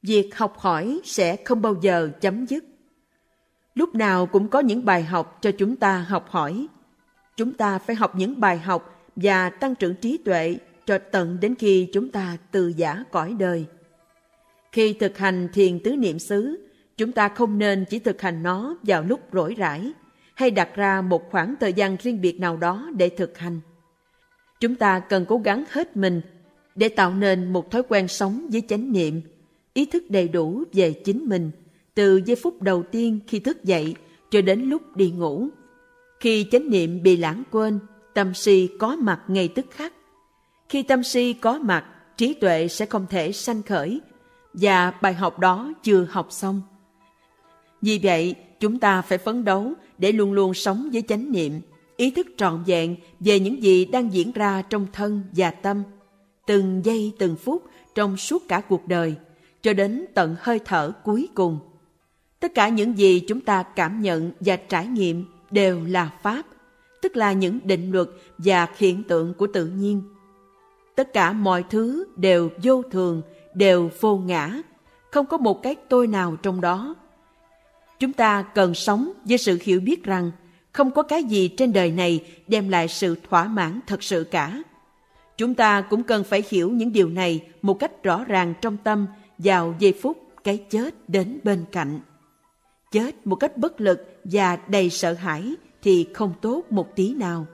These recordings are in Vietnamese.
Việc học hỏi sẽ không bao giờ chấm dứt. Lúc nào cũng có những bài học cho chúng ta học hỏi. Chúng ta phải học những bài học và tăng trưởng trí tuệ cho tận đến khi chúng ta từ giã cõi đời. Khi thực hành thiền tứ niệm xứ, chúng ta không nên chỉ thực hành nó vào lúc rỗi rãi hay đặt ra một khoảng thời gian riêng biệt nào đó để thực hành. Chúng ta cần cố gắng hết mình để tạo nên một thói quen sống với chánh niệm, ý thức đầy đủ về chính mình, từ giây phút đầu tiên khi thức dậy cho đến lúc đi ngủ. Khi chánh niệm bị lãng quên, tâm si có mặt ngay tức khắc. Khi tâm si có mặt, trí tuệ sẽ không thể sanh khởi, và bài học đó chưa học xong. Vì vậy, chúng ta phải phấn đấu để luôn luôn sống với chánh niệm, ý thức trọn vẹn về những gì đang diễn ra trong thân và tâm, từng giây từng phút trong suốt cả cuộc đời, cho đến tận hơi thở cuối cùng. Tất cả những gì chúng ta cảm nhận và trải nghiệm đều là Pháp, tức là những định luật và hiện tượng của tự nhiên. Tất cả mọi thứ đều vô thường, đều vô ngã, không có một cái tôi nào trong đó. Chúng ta cần sống với sự hiểu biết rằng không có cái gì trên đời này đem lại sự thỏa mãn thật sự cả. Chúng ta cũng cần phải hiểu những điều này một cách rõ ràng trong tâm vào giây phút cái chết đến bên cạnh. Chết một cách bất lực và đầy sợ hãi thì không tốt một tí nào.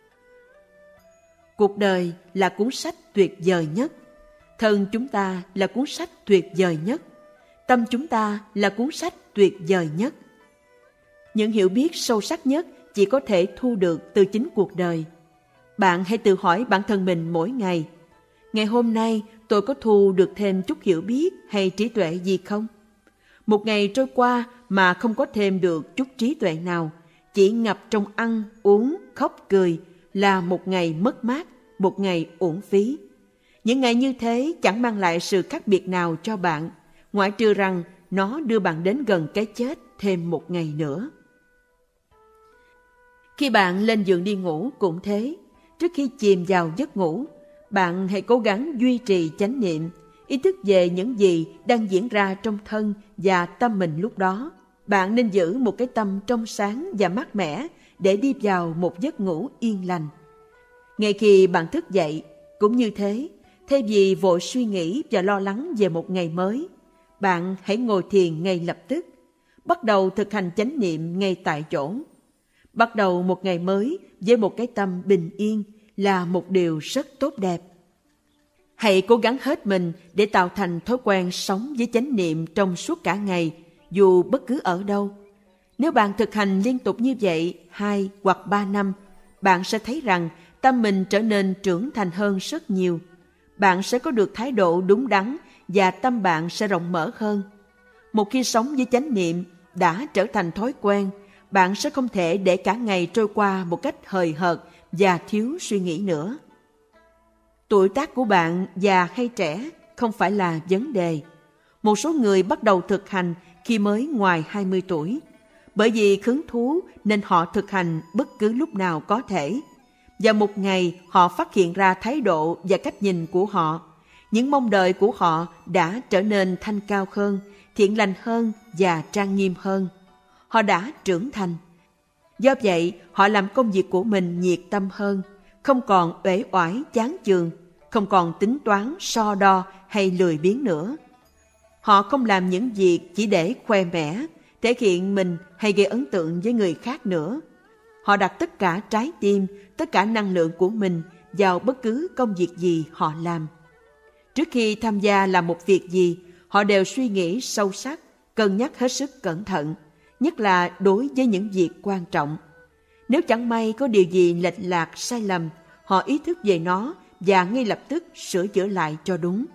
Cuộc đời là cuốn sách tuyệt vời nhất. Thân chúng ta là cuốn sách tuyệt vời nhất. Tâm chúng ta là cuốn sách tuyệt vời nhất. Những hiểu biết sâu sắc nhất chỉ có thể thu được từ chính cuộc đời. Bạn hãy tự hỏi bản thân mình mỗi ngày: ngày hôm nay tôi có thu được thêm chút hiểu biết hay trí tuệ gì không? Một ngày trôi qua mà không có thêm được chút trí tuệ nào, chỉ ngập trong ăn, uống, khóc, cười là một ngày mất mát, một ngày uổng phí. Những ngày như thế chẳng mang lại sự khác biệt nào cho bạn, ngoại trừ rằng nó đưa bạn đến gần cái chết thêm một ngày nữa. Khi bạn lên giường đi ngủ cũng thế. Trước khi chìm vào giấc ngủ, bạn hãy cố gắng duy trì chánh niệm, ý thức về những gì đang diễn ra trong thân và tâm mình lúc đó. Bạn nên giữ một cái tâm trong sáng và mát mẻ để đi vào một giấc ngủ yên lành. Ngay khi bạn thức dậy, cũng như thế, thay vì vội suy nghĩ và lo lắng về một ngày mới, bạn hãy ngồi thiền ngay lập tức, bắt đầu thực hành chánh niệm ngay tại chỗ. Bắt đầu một ngày mới với một cái tâm bình yên là một điều rất tốt đẹp. Hãy cố gắng hết mình để tạo thành thói quen sống với chánh niệm trong suốt cả ngày, dù bất cứ ở đâu. Nếu bạn thực hành liên tục như vậy 2 hoặc 3 năm, bạn sẽ thấy rằng tâm mình trở nên trưởng thành hơn rất nhiều. Bạn sẽ có được thái độ đúng đắn và tâm bạn sẽ rộng mở hơn. Một khi sống với chánh niệm đã trở thành thói quen, bạn sẽ không thể để cả ngày trôi qua một cách hời hợt và thiếu suy nghĩ nữa. Tuổi tác của bạn già hay trẻ không phải là vấn đề. Một số người bắt đầu thực hành khi mới ngoài 20 tuổi. Bởi vì hứng thú nên họ thực hành bất cứ lúc nào có thể. Và một ngày họ phát hiện ra thái độ và cách nhìn của họ. Những mong đợi của họ đã trở nên thanh cao hơn, thiện lành hơn và trang nghiêm hơn. Họ đã trưởng thành. Do vậy, họ làm công việc của mình nhiệt tâm hơn, không còn uể oải chán chường, không còn tính toán, so đo hay lười biếng nữa. Họ không làm những việc chỉ để khoe mẽ, thể hiện mình hay gây ấn tượng với người khác nữa. Họ đặt tất cả trái tim, tất cả năng lượng của mình vào bất cứ công việc gì họ làm. Trước khi tham gia làm một việc gì, họ đều suy nghĩ sâu sắc, cân nhắc hết sức cẩn thận, nhất là đối với những việc quan trọng. Nếu chẳng may có điều gì lệch lạc sai lầm, họ ý thức về nó và ngay lập tức sửa chữa lại cho đúng.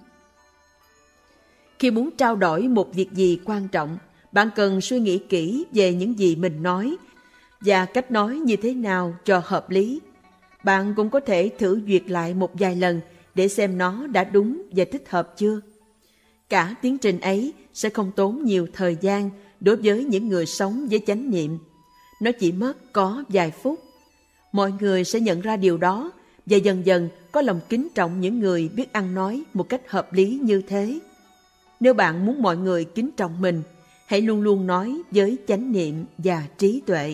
Khi muốn trao đổi một việc gì quan trọng, bạn cần suy nghĩ kỹ về những gì mình nói và cách nói như thế nào cho hợp lý. Bạn cũng có thể thử duyệt lại một vài lần để xem nó đã đúng và thích hợp chưa. Cả tiến trình ấy sẽ không tốn nhiều thời gian đối với những người sống với chánh niệm. Nó chỉ mất có vài phút. Mọi người sẽ nhận ra điều đó và dần dần có lòng kính trọng những người biết ăn nói một cách hợp lý như thế. Nếu bạn muốn mọi người kính trọng mình, hãy luôn luôn nói với chánh niệm và trí tuệ.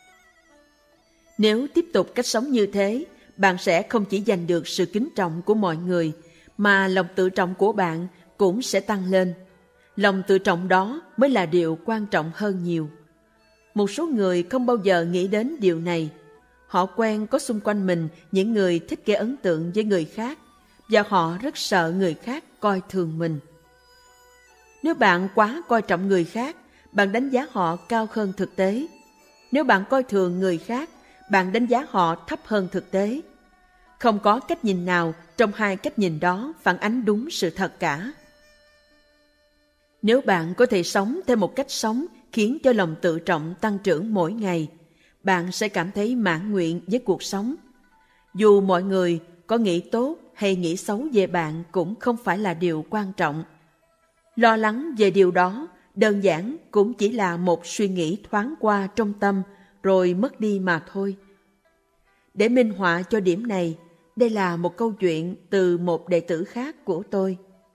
Nếu tiếp tục cách sống như thế, bạn sẽ không chỉ giành được sự kính trọng của mọi người, mà lòng tự trọng của bạn cũng sẽ tăng lên. Lòng tự trọng đó mới là điều quan trọng hơn nhiều. Một số người không bao giờ nghĩ đến điều này. Họ quen có xung quanh mình những người thích gây ấn tượng với người khác, và họ rất sợ người khác coi thường mình. Nếu bạn quá coi trọng người khác, bạn đánh giá họ cao hơn thực tế. Nếu bạn coi thường người khác, bạn đánh giá họ thấp hơn thực tế. Không có cách nhìn nào trong hai cách nhìn đó phản ánh đúng sự thật cả. Nếu bạn có thể sống theo một cách sống khiến cho lòng tự trọng tăng trưởng mỗi ngày, bạn sẽ cảm thấy mãn nguyện với cuộc sống. Dù mọi người có nghĩ tốt hay nghĩ xấu về bạn cũng không phải là điều quan trọng. Lo lắng về điều đó đơn giản cũng chỉ là một suy nghĩ thoáng qua trong tâm rồi mất đi mà thôi. Để minh họa cho điểm này, đây là một câu chuyện từ một đệ tử khác của tôi.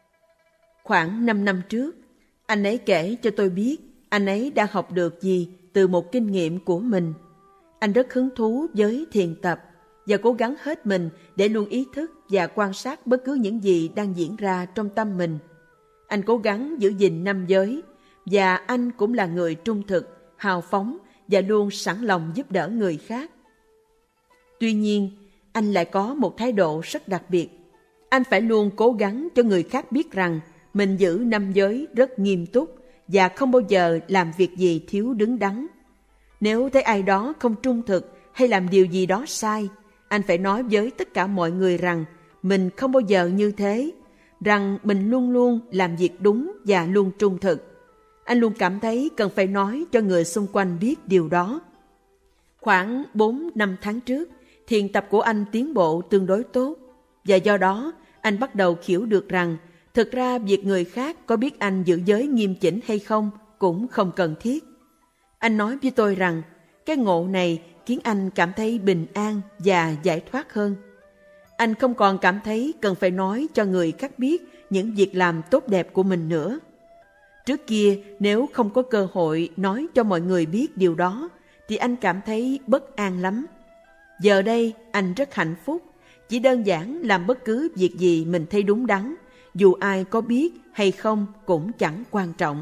Khoảng 5 năm trước, anh ấy kể cho tôi biết anh ấy đã học được gì từ một kinh nghiệm của mình. Anh rất hứng thú với thiền tập và cố gắng hết mình để luôn ý thức và quan sát bất cứ những gì đang diễn ra trong tâm mình. Anh cố gắng giữ gìn 5 giới và anh cũng là người trung thực, hào phóng và luôn sẵn lòng giúp đỡ người khác. Tuy nhiên, anh lại có một thái độ rất đặc biệt. Anh phải luôn cố gắng cho người khác biết rằng mình giữ 5 giới rất nghiêm túc và không bao giờ làm việc gì thiếu đứng đắn. Nếu thấy ai đó không trung thực hay làm điều gì đó sai, anh phải nói với tất cả mọi người rằng mình không bao giờ như thế, rằng mình luôn luôn làm việc đúng và luôn trung thực. Anh luôn cảm thấy cần phải nói cho người xung quanh biết điều đó. Khoảng 4-5 tháng trước, thiền tập của anh tiến bộ tương đối tốt, và do đó anh bắt đầu hiểu được rằng thực ra việc người khác có biết anh giữ giới nghiêm chỉnh hay không cũng không cần thiết. Anh nói với tôi rằng cái ngộ này khiến anh cảm thấy bình an và giải thoát hơn. Anh không còn cảm thấy cần phải nói cho người khác biết những việc làm tốt đẹp của mình nữa. Trước kia, nếu không có cơ hội nói cho mọi người biết điều đó, thì anh cảm thấy bất an lắm. Giờ đây, anh rất hạnh phúc, chỉ đơn giản làm bất cứ việc gì mình thấy đúng đắn, dù ai có biết hay không cũng chẳng quan trọng.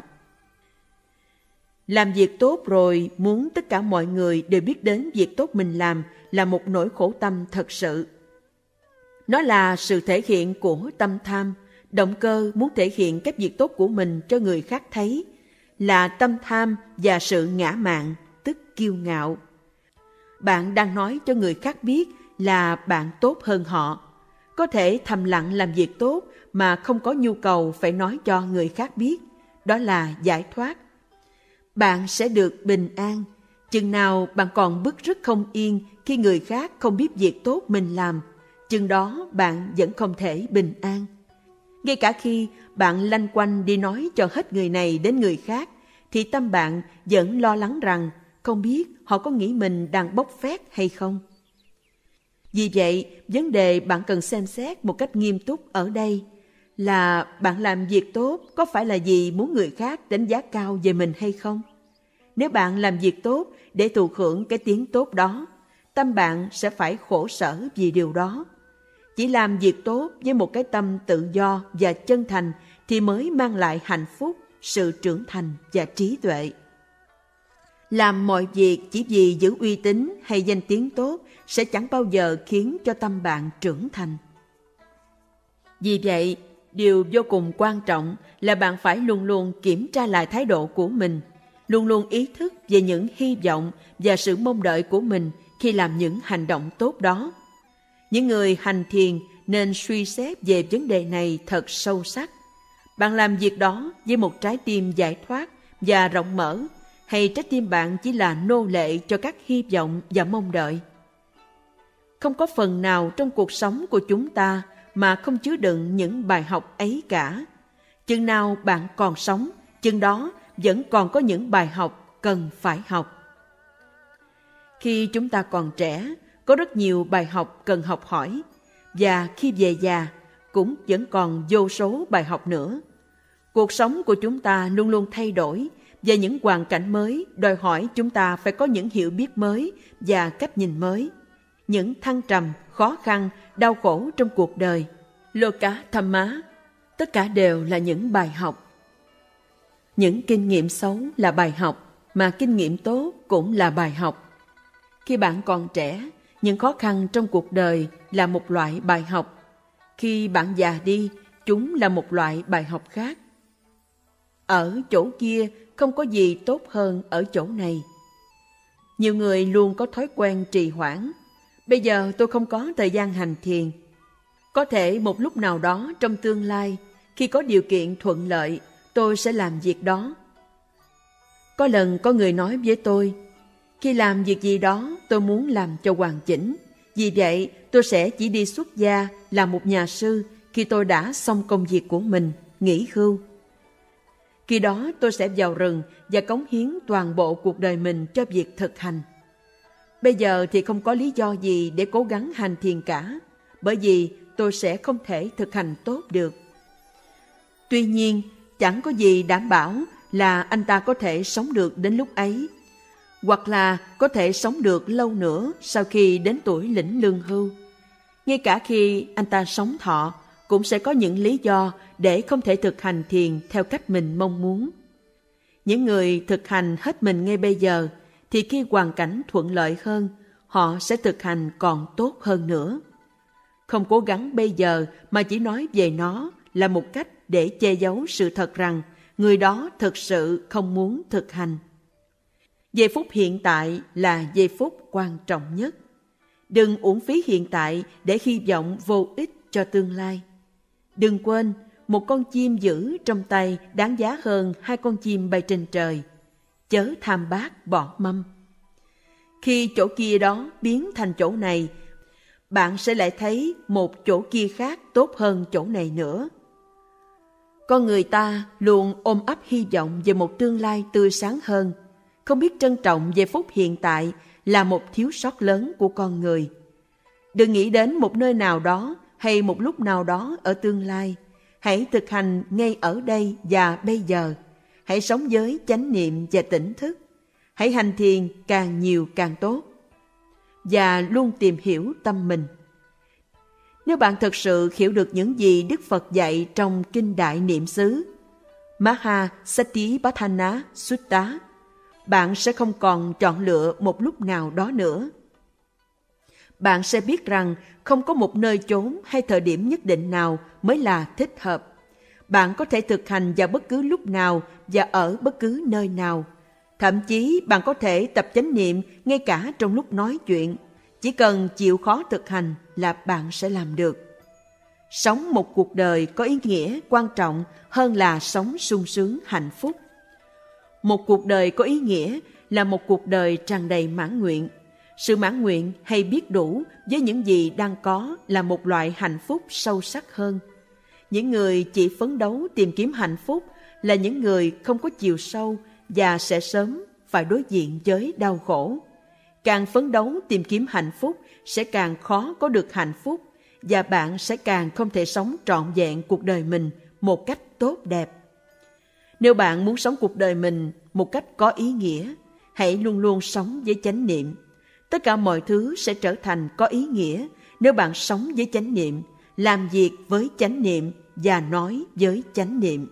Làm việc tốt rồi, muốn tất cả mọi người đều biết đến việc tốt mình làm là một nỗi khổ tâm thật sự. Nó là sự thể hiện của tâm tham, động cơ muốn thể hiện các việc tốt của mình cho người khác thấy, là tâm tham và sự ngã mạn, tức kiêu ngạo. Bạn đang nói cho người khác biết là bạn tốt hơn họ. Có thể thầm lặng làm việc tốt mà không có nhu cầu phải nói cho người khác biết. Đó là giải thoát. Bạn sẽ được bình an. Chừng nào bạn còn bứt rứt không yên khi người khác không biết việc tốt mình làm, chừng đó bạn vẫn không thể bình an. Ngay cả khi bạn lanh quanh đi nói cho hết người này đến người khác, thì tâm bạn vẫn lo lắng rằng không biết họ có nghĩ mình đang bốc phét hay không. Vì vậy, vấn đề bạn cần xem xét một cách nghiêm túc ở đây là bạn làm việc tốt có phải là vì muốn người khác đánh giá cao về mình hay không? Nếu bạn làm việc tốt để thụ hưởng cái tiếng tốt đó, tâm bạn sẽ phải khổ sở vì điều đó. Chỉ làm việc tốt với một cái tâm tự do và chân thành thì mới mang lại hạnh phúc, sự trưởng thành và trí tuệ. Làm mọi việc chỉ vì giữ uy tín hay danh tiếng tốt sẽ chẳng bao giờ khiến cho tâm bạn trưởng thành. Vì vậy, điều vô cùng quan trọng là bạn phải luôn luôn kiểm tra lại thái độ của mình, luôn luôn ý thức về những hy vọng và sự mong đợi của mình khi làm những hành động tốt đó. Những người hành thiền nên suy xét về vấn đề này thật sâu sắc. Bạn làm việc đó với một trái tim giải thoát và rộng mở, hay trái tim bạn chỉ là nô lệ cho các hy vọng và mong đợi? Không có phần nào trong cuộc sống của chúng ta mà không chứa đựng những bài học ấy cả. Chừng nào bạn còn sống, chừng đó vẫn còn có những bài học cần phải học. Khi chúng ta còn trẻ, có rất nhiều bài học cần học hỏi, và khi về già cũng vẫn còn vô số bài học nữa. Cuộc sống của chúng ta luôn luôn thay đổi, và những hoàn cảnh mới đòi hỏi chúng ta phải có những hiểu biết mới và cách nhìn mới. Những thăng trầm, khó khăn, đau khổ trong cuộc đời, Loka Dhamma, tất cả đều là những bài học. Những kinh nghiệm xấu là bài học, mà kinh nghiệm tốt cũng là bài học. Khi bạn còn trẻ, những khó khăn trong cuộc đời là một loại bài học. Khi bạn già đi, chúng là một loại bài học khác. Ở chỗ kia không có gì tốt hơn ở chỗ này. Nhiều người luôn có thói quen trì hoãn. Bây giờ tôi không có thời gian hành thiền. Có thể một lúc nào đó trong tương lai, khi có điều kiện thuận lợi, tôi sẽ làm việc đó. Có lần có người nói với tôi, khi làm việc gì đó tôi muốn làm cho hoàn chỉnh. Vì vậy tôi sẽ chỉ đi xuất gia làm một nhà sư khi tôi đã xong công việc của mình, nghỉ hưu. Khi đó tôi sẽ vào rừng và cống hiến toàn bộ cuộc đời mình cho việc thực hành. Bây giờ thì không có lý do gì để cố gắng hành thiền cả, bởi vì tôi sẽ không thể thực hành tốt được. Tuy nhiên, chẳng có gì đảm bảo là anh ta có thể sống được đến lúc ấy, hoặc là có thể sống được lâu nữa sau khi đến tuổi lĩnh lương hưu. Ngay cả khi anh ta sống thọ, cũng sẽ có những lý do để không thể thực hành thiền theo cách mình mong muốn. Những người thực hành hết mình ngay bây giờ, thì khi hoàn cảnh thuận lợi hơn, họ sẽ thực hành còn tốt hơn nữa. Không cố gắng bây giờ mà chỉ nói về nó là một cách để che giấu sự thật rằng người đó thực sự không muốn thực hành. Giây phút hiện tại là giây phút quan trọng nhất. Đừng uổng phí hiện tại để hy vọng vô ích cho tương lai. Đừng quên, một con chim giữ trong tay đáng giá hơn 2 con chim bay trên trời. Chớ tham bát bỏ mâm. Khi chỗ kia đó biến thành chỗ này, bạn sẽ lại thấy một chỗ kia khác tốt hơn chỗ này nữa. Con người ta luôn ôm ấp hy vọng về một tương lai tươi sáng hơn, không biết trân trọng giây phút hiện tại là một thiếu sót lớn của con người. Đừng nghĩ đến một nơi nào đó hay một lúc nào đó ở tương lai. Hãy thực hành ngay ở đây và bây giờ. Hãy sống với chánh niệm và tỉnh thức. Hãy hành thiền càng nhiều càng tốt. Và luôn tìm hiểu tâm mình. Nếu bạn thực sự hiểu được những gì Đức Phật dạy trong Kinh Đại Niệm xứ Mahasatipatthana Sutta, bạn sẽ không còn chọn lựa một lúc nào đó nữa. Bạn sẽ biết rằng không có một nơi chốn hay thời điểm nhất định nào mới là thích hợp. Bạn có thể thực hành vào bất cứ lúc nào và ở bất cứ nơi nào. Thậm chí bạn có thể tập chánh niệm ngay cả trong lúc nói chuyện. Chỉ cần chịu khó thực hành là bạn sẽ làm được. Sống một cuộc đời có ý nghĩa quan trọng hơn là sống sung sướng hạnh phúc. Một cuộc đời có ý nghĩa là một cuộc đời tràn đầy mãn nguyện. Sự mãn nguyện hay biết đủ với những gì đang có là một loại hạnh phúc sâu sắc hơn. Những người chỉ phấn đấu tìm kiếm hạnh phúc là những người không có chiều sâu và sẽ sớm phải đối diện với đau khổ. Càng phấn đấu tìm kiếm hạnh phúc sẽ càng khó có được hạnh phúc và bạn sẽ càng không thể sống trọn vẹn cuộc đời mình một cách tốt đẹp. Nếu bạn muốn sống cuộc đời mình một cách có ý nghĩa, hãy luôn luôn sống với chánh niệm. Tất cả mọi thứ sẽ trở thành có ý nghĩa nếu bạn sống với chánh niệm, làm việc với chánh niệm và nói với chánh niệm.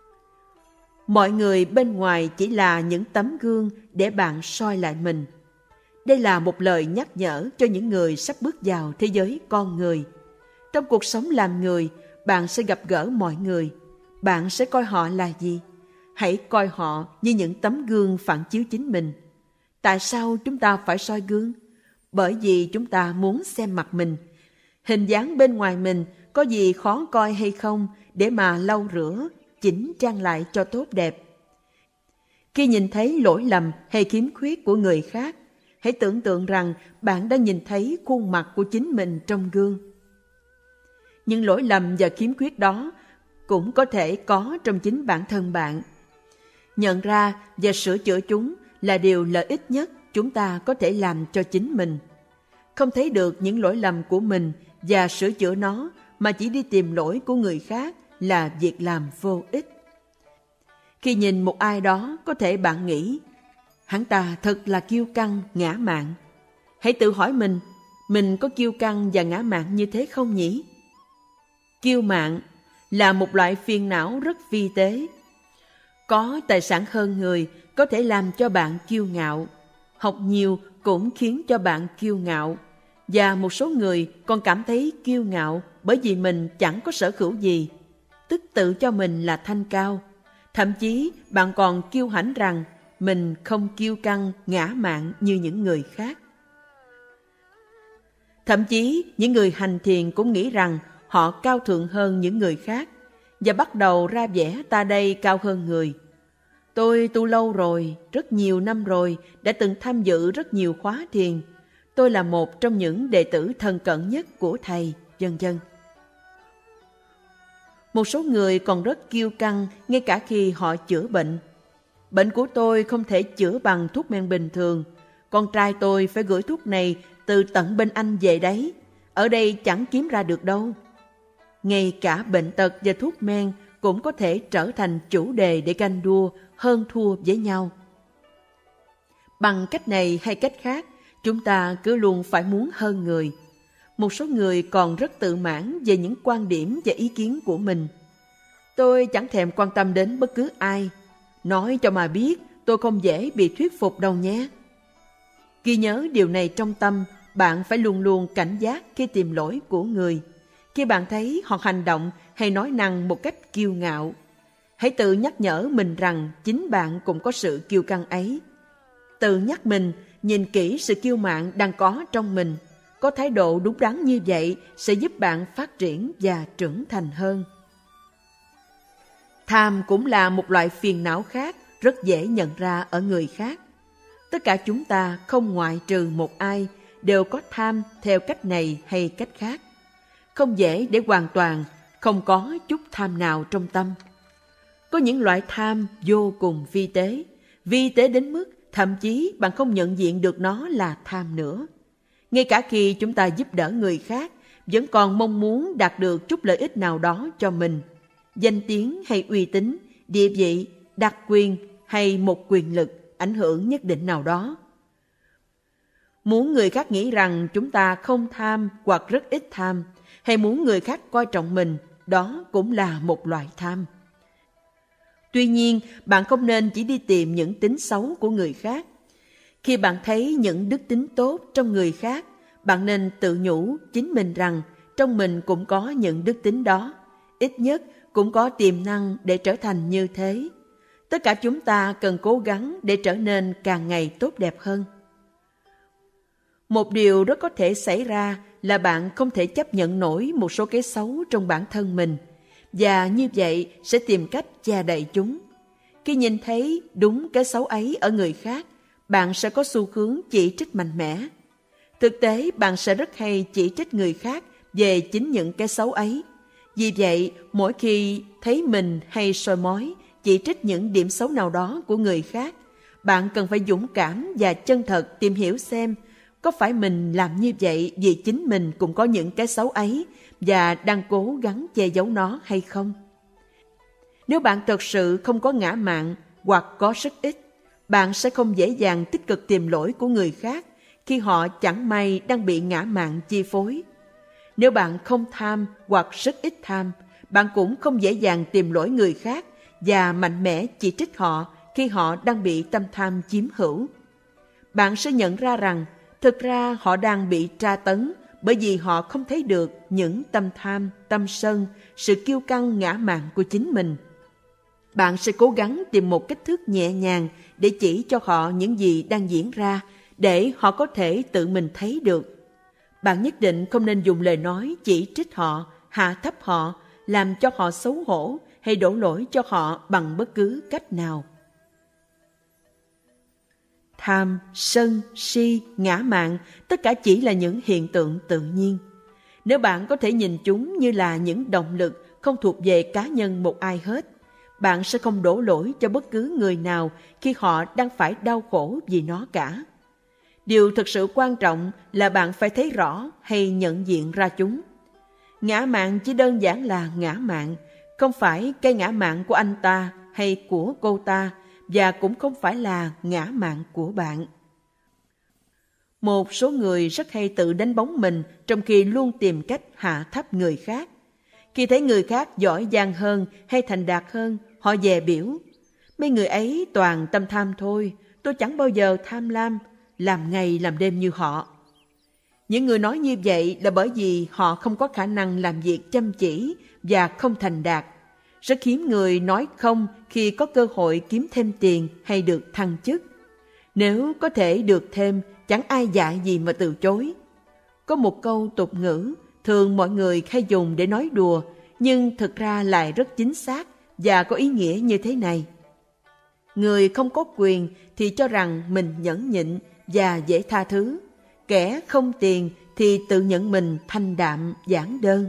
Mọi người bên ngoài chỉ là những tấm gương để bạn soi lại mình. Đây là một lời nhắc nhở cho những người sắp bước vào thế giới con người. Trong cuộc sống làm người, bạn sẽ gặp gỡ mọi người. Bạn sẽ coi họ là gì? Hãy coi họ như những tấm gương phản chiếu chính mình. Tại sao chúng ta phải soi gương? Bởi vì chúng ta muốn xem mặt mình. Hình dáng bên ngoài mình có gì khó coi hay không để mà lau rửa, chỉnh trang lại cho tốt đẹp. Khi nhìn thấy lỗi lầm hay khiếm khuyết của người khác, hãy tưởng tượng rằng bạn đang nhìn thấy khuôn mặt của chính mình trong gương. Nhưng lỗi lầm và khiếm khuyết đó cũng có thể có trong chính bản thân bạn. Nhận ra và sửa chữa chúng là điều lợi ích nhất chúng ta có thể làm cho chính mình. Không thấy được những lỗi lầm của mình và sửa chữa nó mà chỉ đi tìm lỗi của người khác là việc làm vô ích. Khi nhìn một ai đó, có thể bạn nghĩ, hắn ta thật là kiêu căng, ngã mạn. Hãy tự hỏi mình có kiêu căng và ngã mạn như thế không nhỉ? Kiêu mạn là một loại phiền não rất vi tế. Có tài sản hơn người có thể làm cho bạn kiêu ngạo. Học nhiều cũng khiến cho bạn kiêu ngạo. Và một số người còn cảm thấy kiêu ngạo bởi vì mình chẳng có sở hữu gì, tức tự cho mình là thanh cao. Thậm chí bạn còn kiêu hãnh rằng mình không kiêu căng, ngã mạn như những người khác. Thậm chí những người hành thiền cũng nghĩ rằng họ cao thượng hơn những người khác và bắt đầu ra vẻ ta đây cao hơn người. Tôi tu lâu rồi, rất nhiều năm rồi, đã từng tham dự rất nhiều khóa thiền. Tôi là một trong những đệ tử thân cận nhất của thầy, vân vân. Một số người còn rất kiêu căng ngay cả khi họ chữa bệnh. Bệnh của tôi không thể chữa bằng thuốc men bình thường. Con trai tôi phải gửi thuốc này từ tận bên Anh về đấy. Ở đây chẳng kiếm ra được đâu. Ngay cả bệnh tật và thuốc men cũng có thể trở thành chủ đề để ganh đua, hơn thua với nhau. Bằng cách này hay cách khác, chúng ta cứ luôn phải muốn hơn người. Một số người còn rất tự mãn về những quan điểm và ý kiến của mình. Tôi chẳng thèm quan tâm đến bất cứ ai. Nói cho mà biết, tôi không dễ bị thuyết phục đâu nhé. Ghi nhớ điều này trong tâm, bạn phải luôn luôn cảnh giác khi tìm lỗi của người. Khi bạn thấy họ hành động hay nói năng một cách kiêu ngạo, hãy tự nhắc nhở mình rằng chính bạn cũng có sự kiêu căng ấy. Tự nhắc mình, nhìn kỹ sự kiêu mạn đang có trong mình. Có thái độ đúng đắn như vậy sẽ giúp bạn phát triển và trưởng thành hơn. Tham cũng là một loại phiền não khác rất dễ nhận ra ở người khác. Tất cả chúng ta không ngoại trừ một ai đều có tham theo cách này hay cách khác. Không dễ để hoàn toàn không có chút tham nào trong tâm. Có những loại tham vô cùng vi tế đến mức thậm chí bạn không nhận diện được nó là tham nữa. Ngay cả khi chúng ta giúp đỡ người khác, vẫn còn mong muốn đạt được chút lợi ích nào đó cho mình, danh tiếng hay uy tín, địa vị, đặc quyền hay một quyền lực, ảnh hưởng nhất định nào đó. Muốn người khác nghĩ rằng chúng ta không tham hoặc rất ít tham, hay muốn người khác coi trọng mình, đó cũng là một loại tham. Tuy nhiên, bạn không nên chỉ đi tìm những tính xấu của người khác. Khi bạn thấy những đức tính tốt trong người khác, bạn nên tự nhủ chính mình rằng trong mình cũng có những đức tính đó, ít nhất cũng có tiềm năng để trở thành như thế. Tất cả chúng ta cần cố gắng để trở nên càng ngày tốt đẹp hơn. Một điều rất có thể xảy ra là bạn không thể chấp nhận nổi một số cái xấu trong bản thân mình, và như vậy sẽ tìm cách che đậy chúng. Khi nhìn thấy đúng cái xấu ấy ở người khác, bạn sẽ có xu hướng chỉ trích mạnh mẽ. Thực tế, bạn sẽ rất hay chỉ trích người khác về chính những cái xấu ấy. Vì vậy, mỗi khi thấy mình hay soi mói, chỉ trích những điểm xấu nào đó của người khác, bạn cần phải dũng cảm và chân thật tìm hiểu xem có phải mình làm như vậy vì chính mình cũng có những cái xấu ấy và đang cố gắng che giấu nó hay không. Nếu bạn thật sự không có ngã mạn hoặc có rất ít, bạn sẽ không dễ dàng tích cực tìm lỗi của người khác khi họ chẳng may đang bị ngã mạn chi phối. Nếu bạn không tham hoặc rất ít tham, bạn cũng không dễ dàng tìm lỗi người khác và mạnh mẽ chỉ trích họ khi họ đang bị tâm tham chiếm hữu. Bạn sẽ nhận ra rằng thực ra họ đang bị tra tấn bởi vì họ không thấy được những tâm tham, tâm sân, sự kiêu căng ngã mạn của chính mình. Bạn sẽ cố gắng tìm một cách thức nhẹ nhàng để chỉ cho họ những gì đang diễn ra, để họ có thể tự mình thấy được. Bạn nhất định không nên dùng lời nói chỉ trích họ, hạ thấp họ, làm cho họ xấu hổ hay đổ lỗi cho họ bằng bất cứ cách nào. Tham, sân, si, ngã mạn, tất cả chỉ là những hiện tượng tự nhiên. Nếu bạn có thể nhìn chúng như là những động lực không thuộc về cá nhân một ai hết, bạn sẽ không đổ lỗi cho bất cứ người nào khi họ đang phải đau khổ vì nó cả. Điều thực sự quan trọng là bạn phải thấy rõ hay nhận diện ra chúng. Ngã mạn chỉ đơn giản là ngã mạn, không phải cái ngã mạn của anh ta hay của cô ta, và cũng không phải là ngã mạn của bạn. Một số người rất hay tự đánh bóng mình trong khi luôn tìm cách hạ thấp người khác. Khi thấy người khác giỏi giang hơn hay thành đạt hơn, họ dè biểu: mấy người ấy toàn tâm tham thôi, tôi chẳng bao giờ tham lam, làm ngày làm đêm như họ. Những người nói như vậy là bởi vì họ không có khả năng làm việc chăm chỉ và không thành đạt. Rất hiếm người nói không khi có cơ hội kiếm thêm tiền hay được thăng chức. Nếu có thể được thêm, chẳng ai dại gì mà từ chối. Có một câu tục ngữ thường mọi người hay dùng để nói đùa, nhưng thực ra lại rất chính xác và có ý nghĩa như thế này: người không có quyền thì cho rằng mình nhẫn nhịn và dễ tha thứ. Kẻ không tiền thì tự nhận mình thanh đạm, giản đơn.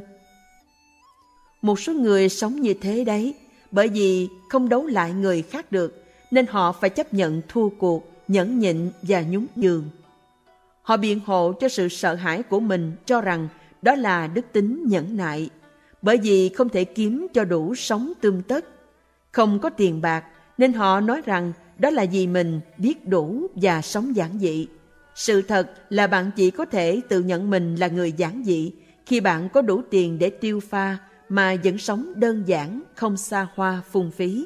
Một số người sống như thế đấy, bởi vì không đấu lại người khác được, nên họ phải chấp nhận thua cuộc, nhẫn nhịn và nhún nhường. Họ biện hộ cho sự sợ hãi của mình, cho rằng đó là đức tính nhẫn nại, bởi vì không thể kiếm cho đủ sống tươm tất. Không có tiền bạc, nên họ nói rằng đó là vì mình biết đủ và sống giản dị. Sự thật là bạn chỉ có thể tự nhận mình là người giản dị khi bạn có đủ tiền để tiêu pha mà vẫn sống đơn giản, không xa hoa phung phí.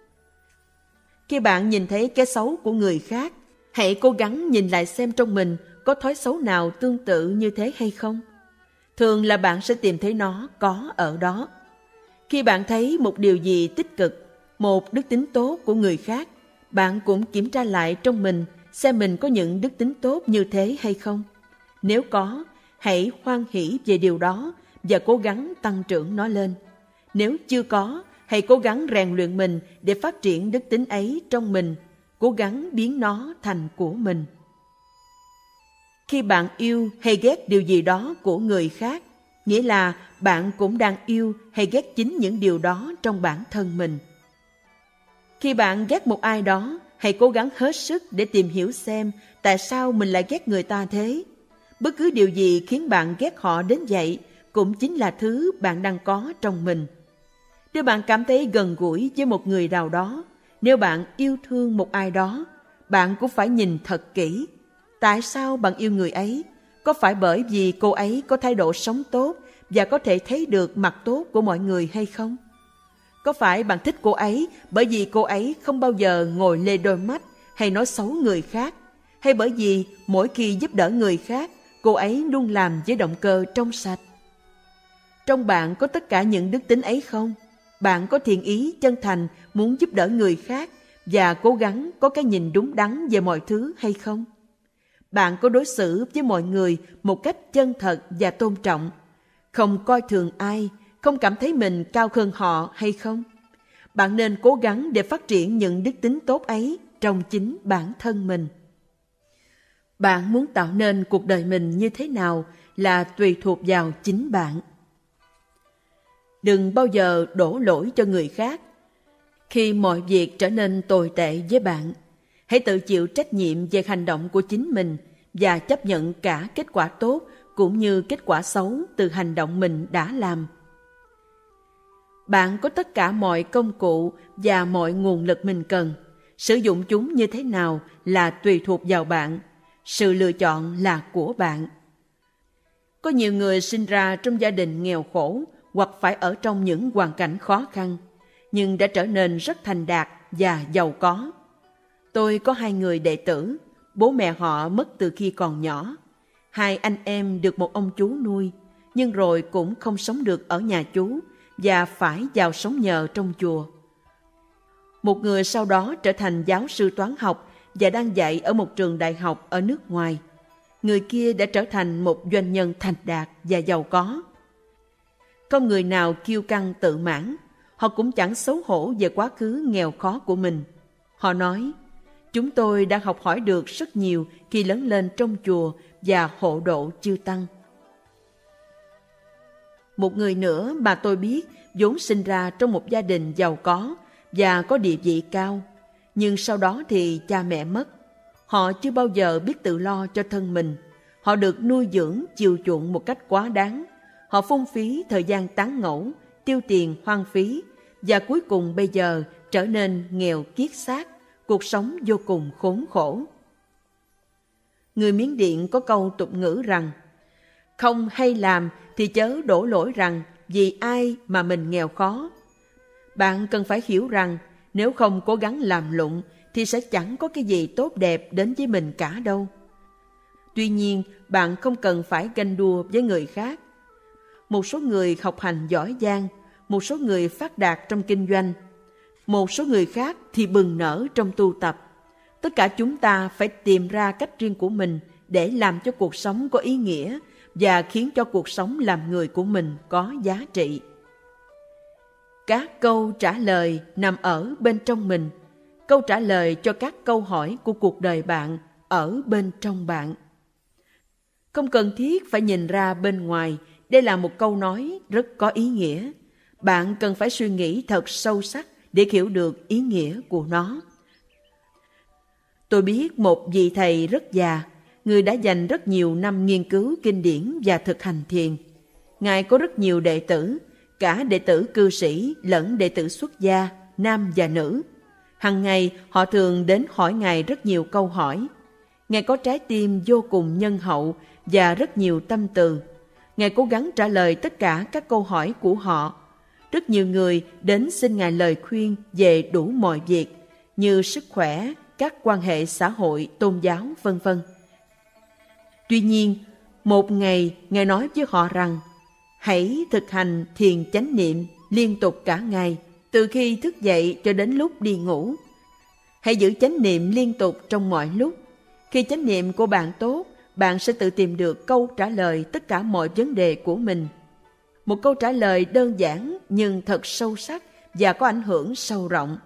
Khi bạn nhìn thấy cái xấu của người khác, hãy cố gắng nhìn lại xem trong mình có thói xấu nào tương tự như thế hay không. Thường là bạn sẽ tìm thấy nó có ở đó. Khi bạn thấy một điều gì tích cực, một đức tính tốt của người khác, bạn cũng kiểm tra lại trong mình xem mình có những đức tính tốt như thế hay không. Nếu có, hãy hoan hỷ về điều đó và cố gắng tăng trưởng nó lên. Nếu chưa có, hãy cố gắng rèn luyện mình để phát triển đức tính ấy trong mình, cố gắng biến nó thành của mình. Khi bạn yêu hay ghét điều gì đó của người khác, nghĩa là bạn cũng đang yêu hay ghét chính những điều đó trong bản thân mình. Khi bạn ghét một ai đó, hãy cố gắng hết sức để tìm hiểu xem tại sao mình lại ghét người ta thế. Bất cứ điều gì khiến bạn ghét họ đến vậy cũng chính là thứ bạn đang có trong mình. Nếu bạn cảm thấy gần gũi với một người nào đó, nếu bạn yêu thương một ai đó, bạn cũng phải nhìn thật kỹ. Tại sao bạn yêu người ấy? Có phải bởi vì cô ấy có thái độ sống tốt và có thể thấy được mặt tốt của mọi người hay không? Có phải bạn thích cô ấy bởi vì cô ấy không bao giờ ngồi lê đôi mắt hay nói xấu người khác? Hay bởi vì mỗi khi giúp đỡ người khác, cô ấy luôn làm với động cơ trong sạch? Trong bạn có tất cả những đức tính ấy không? Bạn có thiện ý chân thành muốn giúp đỡ người khác và cố gắng có cái nhìn đúng đắn về mọi thứ hay không? Bạn có đối xử với mọi người một cách chân thật và tôn trọng, không coi thường ai, không cảm thấy mình cao hơn họ hay không? Bạn nên cố gắng để phát triển những đức tính tốt ấy trong chính bản thân mình. Bạn muốn tạo nên cuộc đời mình như thế nào là tùy thuộc vào chính bạn. Đừng bao giờ đổ lỗi cho người khác. Khi mọi việc trở nên tồi tệ với bạn, hãy tự chịu trách nhiệm về hành động của chính mình và chấp nhận cả kết quả tốt cũng như kết quả xấu từ hành động mình đã làm. Bạn có tất cả mọi công cụ và mọi nguồn lực mình cần. Sử dụng chúng như thế nào là tùy thuộc vào bạn. Sự lựa chọn là của bạn. Có nhiều người sinh ra trong gia đình nghèo khổ hoặc phải ở trong những hoàn cảnh khó khăn, nhưng đã trở nên rất thành đạt và giàu có. Tôi có 2 người đệ tử, bố mẹ họ mất từ khi còn nhỏ. 2 anh em được một ông chú nuôi, nhưng rồi cũng không sống được ở nhà chú và phải vào sống nhờ trong chùa. Một người sau đó trở thành giáo sư toán học và đang dạy ở một trường đại học ở nước ngoài. Người kia đã trở thành một doanh nhân thành đạt và giàu có. Không người nào kiêu căng tự mãn, họ cũng chẳng xấu hổ về quá khứ nghèo khó của mình. Họ nói, chúng tôi đã học hỏi được rất nhiều khi lớn lên trong chùa và hộ độ chư tăng. Một người nữa mà tôi biết vốn sinh ra trong một gia đình giàu có và có địa vị cao, nhưng sau đó thì cha mẹ mất. Họ chưa bao giờ biết tự lo cho thân mình. Họ được nuôi dưỡng, chiều chuộng một cách quá đáng. Họ phung phí thời gian tán ngẫu, tiêu tiền hoang phí, và cuối cùng bây giờ trở nên nghèo kiết xác, cuộc sống vô cùng khốn khổ. Người Miến Điện có câu tục ngữ rằng, không hay làm thì chớ đổ lỗi rằng vì ai mà mình nghèo khó. Bạn cần phải hiểu rằng nếu không cố gắng làm lụng thì sẽ chẳng có cái gì tốt đẹp đến với mình cả đâu. Tuy nhiên, bạn không cần phải ganh đua với người khác. Một số người học hành giỏi giang, một số người phát đạt trong kinh doanh, một số người khác thì bừng nở trong tu tập. Tất cả chúng ta phải tìm ra cách riêng của mình để làm cho cuộc sống có ý nghĩa và khiến cho cuộc sống làm người của mình có giá trị. Các câu trả lời nằm ở bên trong mình. Câu trả lời cho các câu hỏi của cuộc đời bạn ở bên trong bạn. Không cần thiết phải nhìn ra bên ngoài. Đây là một câu nói rất có ý nghĩa. Bạn cần phải suy nghĩ thật sâu sắc để hiểu được ý nghĩa của nó. Tôi biết một vị thầy rất già, người đã dành rất nhiều năm nghiên cứu kinh điển và thực hành thiền. Ngài có rất nhiều đệ tử, cả đệ tử cư sĩ lẫn đệ tử xuất gia, nam và nữ. Hằng ngày họ thường đến hỏi Ngài rất nhiều câu hỏi. Ngài có trái tim vô cùng nhân hậu và rất nhiều tâm từ. Ngài cố gắng trả lời tất cả các câu hỏi của họ. Rất nhiều người đến xin Ngài lời khuyên về đủ mọi việc như sức khỏe, các quan hệ xã hội, tôn giáo, v.v. Tuy nhiên, một ngày Ngài nói với họ rằng hãy thực hành thiền chánh niệm liên tục cả ngày, từ khi thức dậy cho đến lúc đi ngủ. Hãy giữ chánh niệm liên tục trong mọi lúc. Khi chánh niệm của bạn tốt, bạn sẽ tự tìm được câu trả lời tất cả mọi vấn đề của mình. Một câu trả lời đơn giản nhưng thật sâu sắc và có ảnh hưởng sâu rộng.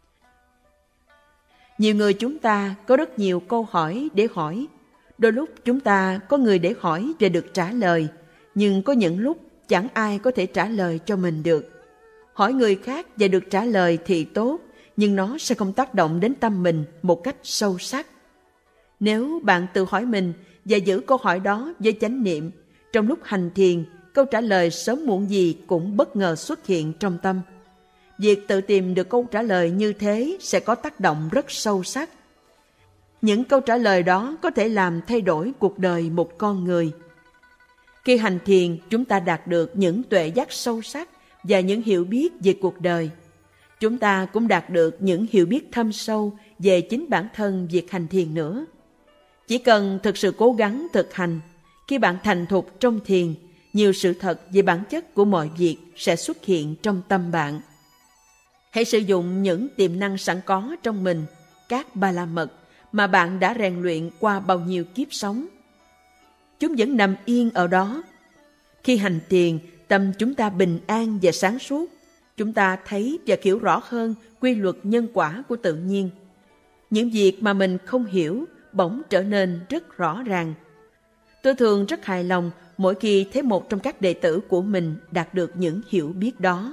Nhiều người chúng ta có rất nhiều câu hỏi để hỏi. Đôi lúc chúng ta có người để hỏi và được trả lời, nhưng có những lúc chẳng ai có thể trả lời cho mình được. Hỏi người khác và được trả lời thì tốt, nhưng nó sẽ không tác động đến tâm mình một cách sâu sắc. Nếu bạn tự hỏi mình và giữ câu hỏi đó với chánh niệm, trong lúc hành thiền, câu trả lời sớm muộn gì cũng bất ngờ xuất hiện trong tâm. Việc tự tìm được câu trả lời như thế sẽ có tác động rất sâu sắc. Những câu trả lời đó có thể làm thay đổi cuộc đời một con người. Khi hành thiền, chúng ta đạt được những tuệ giác sâu sắc và những hiểu biết về cuộc đời. Chúng ta cũng đạt được những hiểu biết thâm sâu về chính bản thân việc hành thiền nữa. Chỉ cần thực sự cố gắng thực hành, khi bạn thành thục trong thiền, nhiều sự thật về bản chất của mọi việc sẽ xuất hiện trong tâm bạn. Hãy sử dụng những tiềm năng sẵn có trong mình, các ba la mật mà bạn đã rèn luyện qua bao nhiêu kiếp sống. Chúng vẫn nằm yên ở đó. Khi hành thiền, tâm chúng ta bình an và sáng suốt. Chúng ta thấy và hiểu rõ hơn quy luật nhân quả của tự nhiên. Những việc mà mình không hiểu bỗng trở nên rất rõ ràng. Tôi thường rất hài lòng mỗi khi thấy một trong các đệ tử của mình đạt được những hiểu biết đó.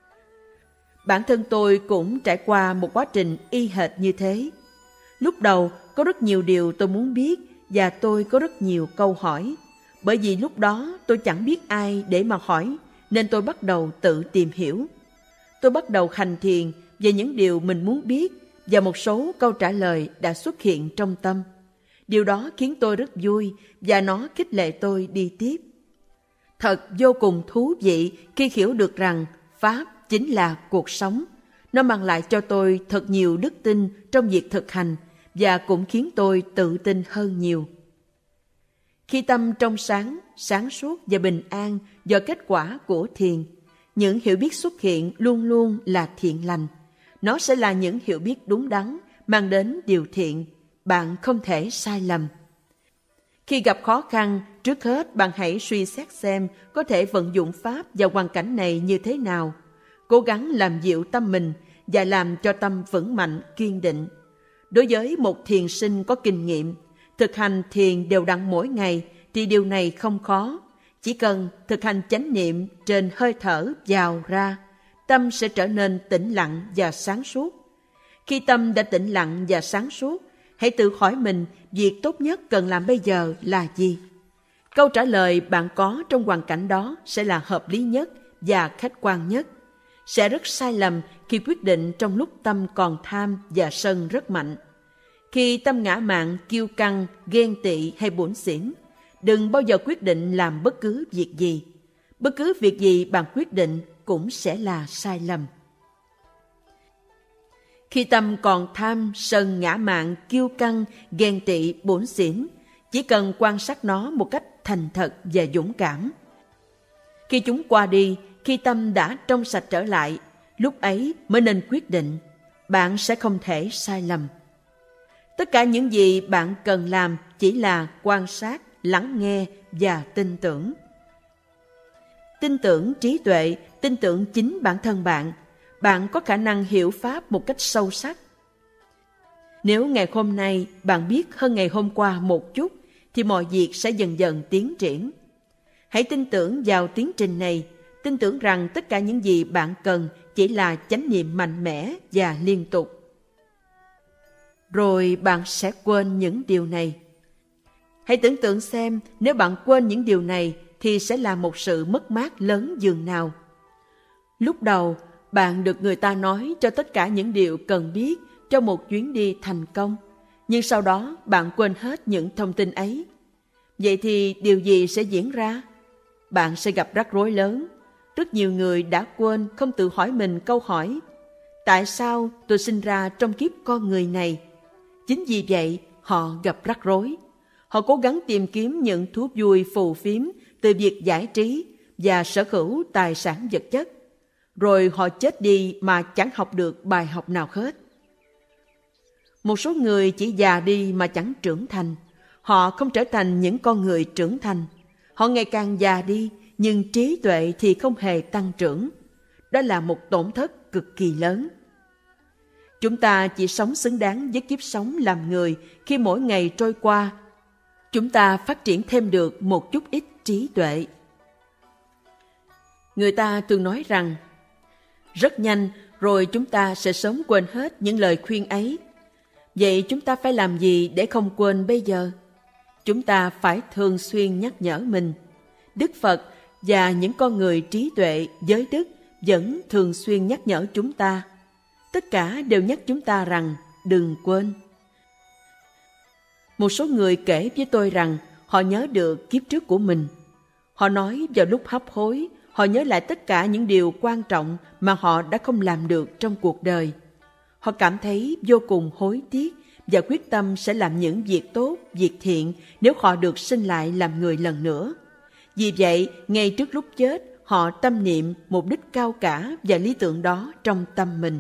Bản thân tôi cũng trải qua một quá trình y hệt như thế. Lúc đầu có rất nhiều điều tôi muốn biết và tôi có rất nhiều câu hỏi. Bởi vì lúc đó tôi chẳng biết ai để mà hỏi, nên tôi bắt đầu tự tìm hiểu. Tôi bắt đầu hành thiền về những điều mình muốn biết và một số câu trả lời đã xuất hiện trong tâm. Điều đó khiến tôi rất vui và nó khích lệ tôi đi tiếp. Thật vô cùng thú vị khi hiểu được rằng Pháp chính là cuộc sống. Nó mang lại cho tôi thật nhiều đức tin trong việc thực hành và cũng khiến tôi tự tin hơn nhiều. Khi tâm trong sáng, sáng suốt và bình an do kết quả của thiền, những hiểu biết xuất hiện luôn luôn là thiện lành. Nó sẽ là những hiểu biết đúng đắn, mang đến điều thiện. Bạn không thể sai lầm. Khi gặp khó khăn, trước hết bạn hãy suy xét xem có thể vận dụng Pháp vào hoàn cảnh này như thế nào. Cố gắng làm dịu tâm mình và làm cho tâm vững mạnh, kiên định. Đối với một thiền sinh có kinh nghiệm, thực hành thiền đều đặn mỗi ngày thì điều này không khó. Chỉ cần thực hành chánh niệm trên hơi thở vào ra, tâm sẽ trở nên tĩnh lặng và sáng suốt. Khi tâm đã tĩnh lặng và sáng suốt, hãy tự hỏi mình việc tốt nhất cần làm bây giờ là gì. Câu trả lời bạn có trong hoàn cảnh đó sẽ là hợp lý nhất và khách quan nhất. sẽ rất sai lầm khi quyết định trong lúc tâm còn tham và sân rất mạnh. Khi tâm ngã mạn, kiêu căng, ghen tị hay bủn xỉn, đừng bao giờ quyết định làm bất cứ việc gì. Bất cứ việc gì bạn quyết định cũng sẽ là sai lầm. Khi tâm còn tham, sân, ngã mạn, kiêu căng, ghen tị, bủn xỉn, chỉ cần quan sát nó một cách thành thật và dũng cảm. Khi chúng qua đi, khi tâm đã trong sạch trở lại, lúc ấy mới nên quyết định. Bạn sẽ không thể sai lầm. Tất cả những gì bạn cần làm chỉ là quan sát, lắng nghe và tin tưởng. Tin tưởng trí tuệ, tin tưởng chính bản thân bạn. Bạn có khả năng hiểu Pháp một cách sâu sắc. Nếu ngày hôm nay bạn biết hơn ngày hôm qua một chút, thì mọi việc sẽ dần dần tiến triển. Hãy tin tưởng vào tiến trình này, tin tưởng rằng tất cả những gì bạn cần chỉ là chánh niệm mạnh mẽ và liên tục. Rồi bạn sẽ quên những điều này. Hãy tưởng tượng xem nếu bạn quên những điều này thì sẽ là một sự mất mát lớn dường nào. Lúc đầu, bạn được người ta nói cho tất cả những điều cần biết cho một chuyến đi thành công, nhưng sau đó bạn quên hết những thông tin ấy. Vậy thì điều gì sẽ diễn ra? Bạn sẽ gặp rắc rối lớn. Rất nhiều người đã quên không tự hỏi mình câu hỏi: tại sao tôi sinh ra trong kiếp con người này? Chính vì vậy họ gặp rắc rối. Họ cố gắng tìm kiếm những thú vui phù phiếm từ việc giải trí và sở hữu tài sản vật chất. Rồi họ chết đi mà chẳng học được bài học nào hết. Một số người chỉ già đi mà chẳng trưởng thành. Họ không trở thành những con người trưởng thành. Họ ngày càng già đi, nhưng trí tuệ thì không hề tăng trưởng. Đó là một tổn thất cực kỳ lớn. Chúng ta chỉ sống xứng đáng với kiếp sống làm người khi mỗi ngày trôi qua, chúng ta phát triển thêm được một chút ít trí tuệ. Người ta thường nói rằng, rất nhanh rồi chúng ta sẽ sớm quên hết những lời khuyên ấy. Vậy chúng ta phải làm gì để không quên bây giờ? Chúng ta phải thường xuyên nhắc nhở mình. Đức Phật và những con người trí tuệ, giới đức vẫn thường xuyên nhắc nhở chúng ta. Tất cả đều nhắc chúng ta rằng đừng quên. Một số người kể với tôi rằng họ nhớ được kiếp trước của mình. Họ nói vào lúc hấp hối, họ nhớ lại tất cả những điều quan trọng mà họ đã không làm được trong cuộc đời. Họ cảm thấy vô cùng hối tiếc và quyết tâm sẽ làm những việc tốt, việc thiện nếu họ được sinh lại làm người lần nữa. Vì vậy, ngay trước lúc chết, họ tâm niệm mục đích cao cả và lý tưởng đó trong tâm mình.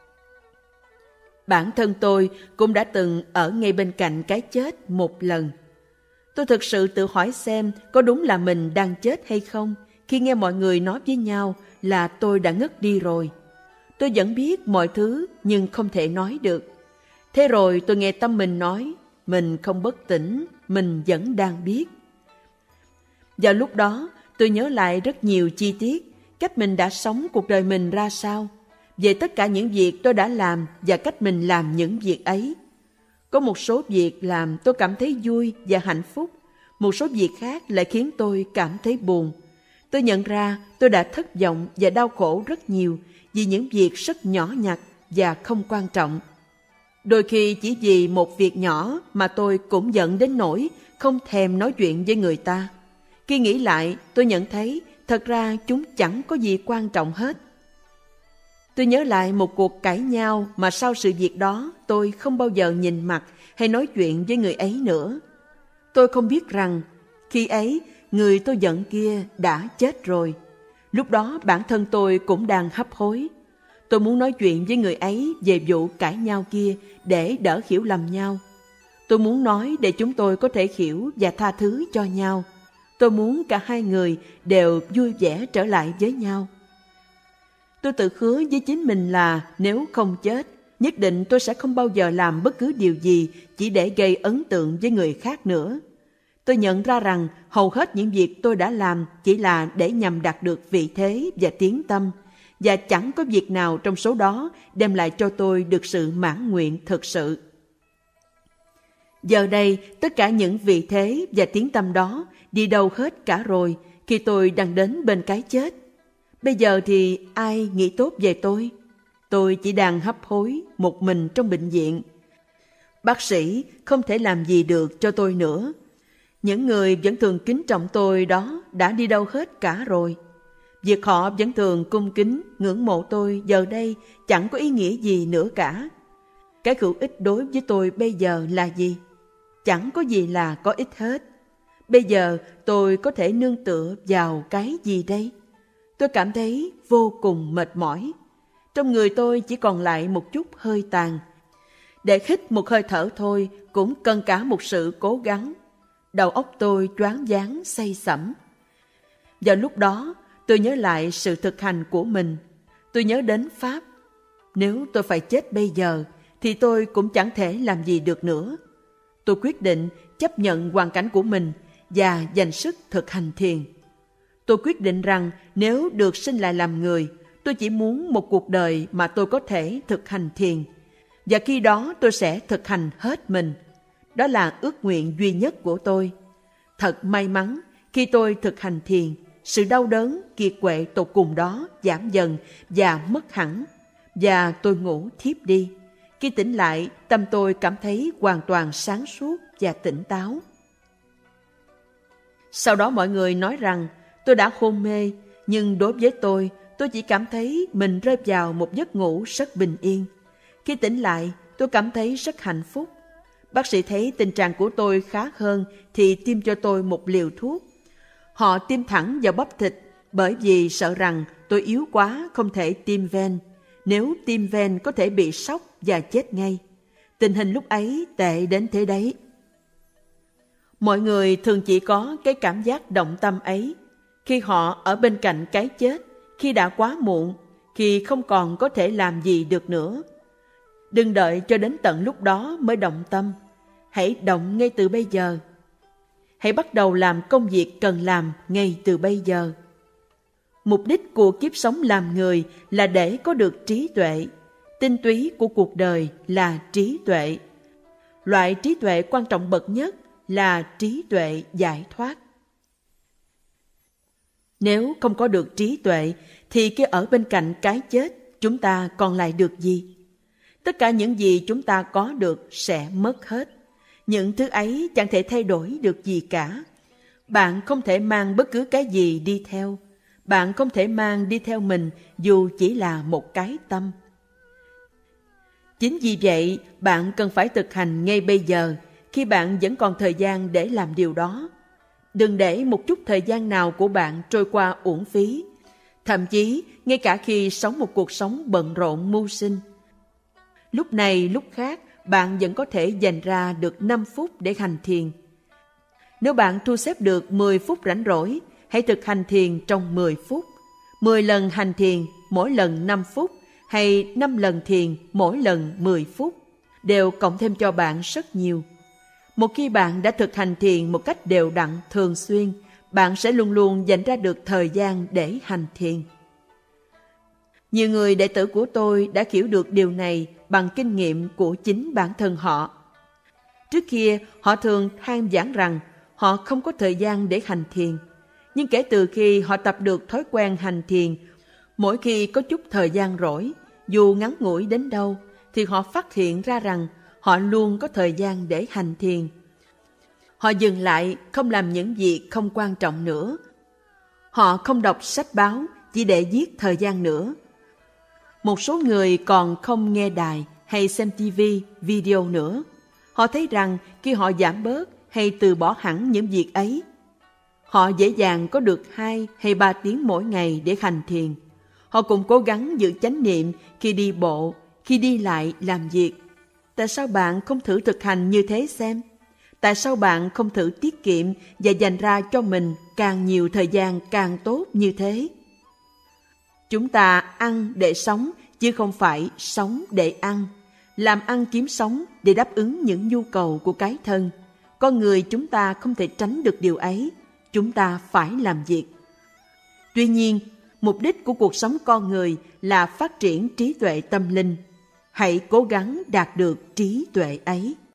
Bản thân tôi cũng đã từng ở ngay bên cạnh cái chết một lần. Tôi thực sự tự hỏi xem có đúng là mình đang chết hay không khi nghe mọi người nói với nhau là tôi đã ngất đi rồi. Tôi vẫn biết mọi thứ nhưng không thể nói được. Thế rồi tôi nghe tâm mình nói, mình không bất tỉnh, mình vẫn đang biết. Vào lúc đó, tôi nhớ lại rất nhiều chi tiết, cách mình đã sống cuộc đời mình ra sao, về tất cả những việc tôi đã làm và cách mình làm những việc ấy. Có một số việc làm tôi cảm thấy vui và hạnh phúc, một số việc khác lại khiến tôi cảm thấy buồn. Tôi nhận ra tôi đã thất vọng và đau khổ rất nhiều vì những việc rất nhỏ nhặt và không quan trọng. Đôi khi chỉ vì một việc nhỏ mà tôi cũng giận đến nỗi không thèm nói chuyện với người ta. Khi nghĩ lại, tôi nhận thấy thật ra chúng chẳng có gì quan trọng hết. Tôi nhớ lại một cuộc cãi nhau mà sau sự việc đó tôi không bao giờ nhìn mặt hay nói chuyện với người ấy nữa. Tôi không biết rằng khi ấy người tôi giận kia đã chết rồi. Lúc đó bản thân tôi cũng đang hấp hối. Tôi muốn nói chuyện với người ấy về vụ cãi nhau kia để đỡ hiểu lầm nhau. Tôi muốn nói để chúng tôi có thể hiểu và tha thứ cho nhau. Tôi muốn cả hai người đều vui vẻ trở lại với nhau. Tôi tự hứa với chính mình là nếu không chết, nhất định tôi sẽ không bao giờ làm bất cứ điều gì chỉ để gây ấn tượng với người khác nữa. Tôi nhận ra rằng hầu hết những việc tôi đã làm chỉ là để nhằm đạt được vị thế và tiếng tăm, và chẳng có việc nào trong số đó đem lại cho tôi được sự mãn nguyện thực sự. Giờ đây, tất cả những vị thế và tiếng tăm đó đi đâu hết cả rồi khi tôi đang đến bên cái chết. Bây giờ thì ai nghĩ tốt về tôi? Tôi chỉ đang hấp hối một mình trong bệnh viện. Bác sĩ không thể làm gì được cho tôi nữa. Những người vẫn thường kính trọng tôi đó đã đi đâu hết cả rồi. Việc họ vẫn thường cung kính, ngưỡng mộ tôi giờ đây chẳng có ý nghĩa gì nữa cả. Cái hữu ích đối với tôi bây giờ là gì? Chẳng có gì là có ích hết. Bây giờ tôi có thể nương tựa vào cái gì đây? Tôi cảm thấy vô cùng mệt mỏi. Trong người tôi chỉ còn lại một chút hơi tàn. Để hít một hơi thở thôi cũng cần cả một sự cố gắng. Đầu óc tôi choáng váng say sẩm. Vào lúc đó, tôi nhớ lại sự thực hành của mình. Tôi nhớ đến Pháp. Nếu tôi phải chết bây giờ, thì tôi cũng chẳng thể làm gì được nữa. Tôi quyết định chấp nhận hoàn cảnh của mình và dành sức thực hành thiền. Tôi quyết định rằng nếu được sinh lại làm người, tôi chỉ muốn một cuộc đời mà tôi có thể thực hành thiền. Và khi đó tôi sẽ thực hành hết mình. Đó là ước nguyện duy nhất của tôi. Thật may mắn, khi tôi thực hành thiền, sự đau đớn, kiệt quệ tột cùng đó giảm dần và mất hẳn. Và tôi ngủ thiếp đi. Khi tỉnh lại, tâm tôi cảm thấy hoàn toàn sáng suốt và tỉnh táo. Sau đó mọi người nói rằng tôi đã hôn mê, nhưng đối với tôi chỉ cảm thấy mình rơi vào một giấc ngủ rất bình yên. Khi tỉnh lại, tôi cảm thấy rất hạnh phúc. Bác sĩ thấy tình trạng của tôi khá hơn thì tiêm cho tôi một liều thuốc. Họ tiêm thẳng vào bắp thịt bởi vì sợ rằng tôi yếu quá không thể tiêm ven. Nếu tiêm ven có thể bị sốc và chết ngay. Tình hình lúc ấy tệ đến thế đấy. Mọi người thường chỉ có cái cảm giác động tâm ấy khi họ ở bên cạnh cái chết, khi đã quá muộn, khi không còn có thể làm gì được nữa. Đừng đợi cho đến tận lúc đó mới động tâm. Hãy động ngay từ bây giờ. Hãy bắt đầu làm công việc cần làm ngay từ bây giờ. Mục đích của kiếp sống làm người là để có được trí tuệ. Tinh túy của cuộc đời là trí tuệ. Loại trí tuệ quan trọng bậc nhất là trí tuệ giải thoát. Nếu không có được trí tuệ thì khi ở bên cạnh cái chết, chúng ta còn lại được gì? Tất cả những gì chúng ta có được sẽ mất hết. Những thứ ấy chẳng thể thay đổi được gì cả. Bạn không thể mang bất cứ cái gì đi theo. Bạn không thể mang đi theo mình dù chỉ là một cái tâm. Chính vì vậy, bạn cần phải thực hành ngay bây giờ, khi bạn vẫn còn thời gian để làm điều đó. Đừng để một chút thời gian nào của bạn trôi qua uổng phí. Thậm chí, ngay cả khi sống một cuộc sống bận rộn mưu sinh. Lúc này, lúc khác, bạn vẫn có thể dành ra được 5 phút để hành thiền. Nếu bạn thu xếp được 10 phút rảnh rỗi, hãy thực hành thiền trong 10 phút. 10 lần hành thiền, mỗi lần 5 phút, hay 5 lần thiền, mỗi lần 10 phút, đều cộng thêm cho bạn rất nhiều. Một khi bạn đã thực hành thiền một cách đều đặn, thường xuyên, bạn sẽ luôn luôn dành ra được thời gian để hành thiền. Nhiều người đệ tử của tôi đã hiểu được điều này bằng kinh nghiệm của chính bản thân họ. Trước kia, họ thường than vãn rằng họ không có thời gian để hành thiền. Nhưng kể từ khi họ tập được thói quen hành thiền, mỗi khi có chút thời gian rỗi, dù ngắn ngủi đến đâu, thì họ phát hiện ra rằng họ luôn có thời gian để hành thiền. Họ dừng lại, không làm những việc không quan trọng nữa. Họ không đọc sách báo chỉ để giết thời gian nữa. Một số người còn không nghe đài hay xem TV, video nữa. Họ thấy rằng khi họ giảm bớt hay từ bỏ hẳn những việc ấy, họ dễ dàng có được 2 hay 3 tiếng mỗi ngày để hành thiền. Họ cũng cố gắng giữ chánh niệm khi đi bộ, khi đi lại làm việc. Tại sao bạn không thử thực hành như thế xem? Tại sao bạn không thử tiết kiệm và dành ra cho mình càng nhiều thời gian càng tốt như thế? Chúng ta ăn để sống, chứ không phải sống để ăn. Làm ăn kiếm sống để đáp ứng những nhu cầu của cái thân. Con người chúng ta không thể tránh được điều ấy. Chúng ta phải làm việc. Tuy nhiên, mục đích của cuộc sống con người là phát triển trí tuệ tâm linh. Hãy cố gắng đạt được trí tuệ ấy.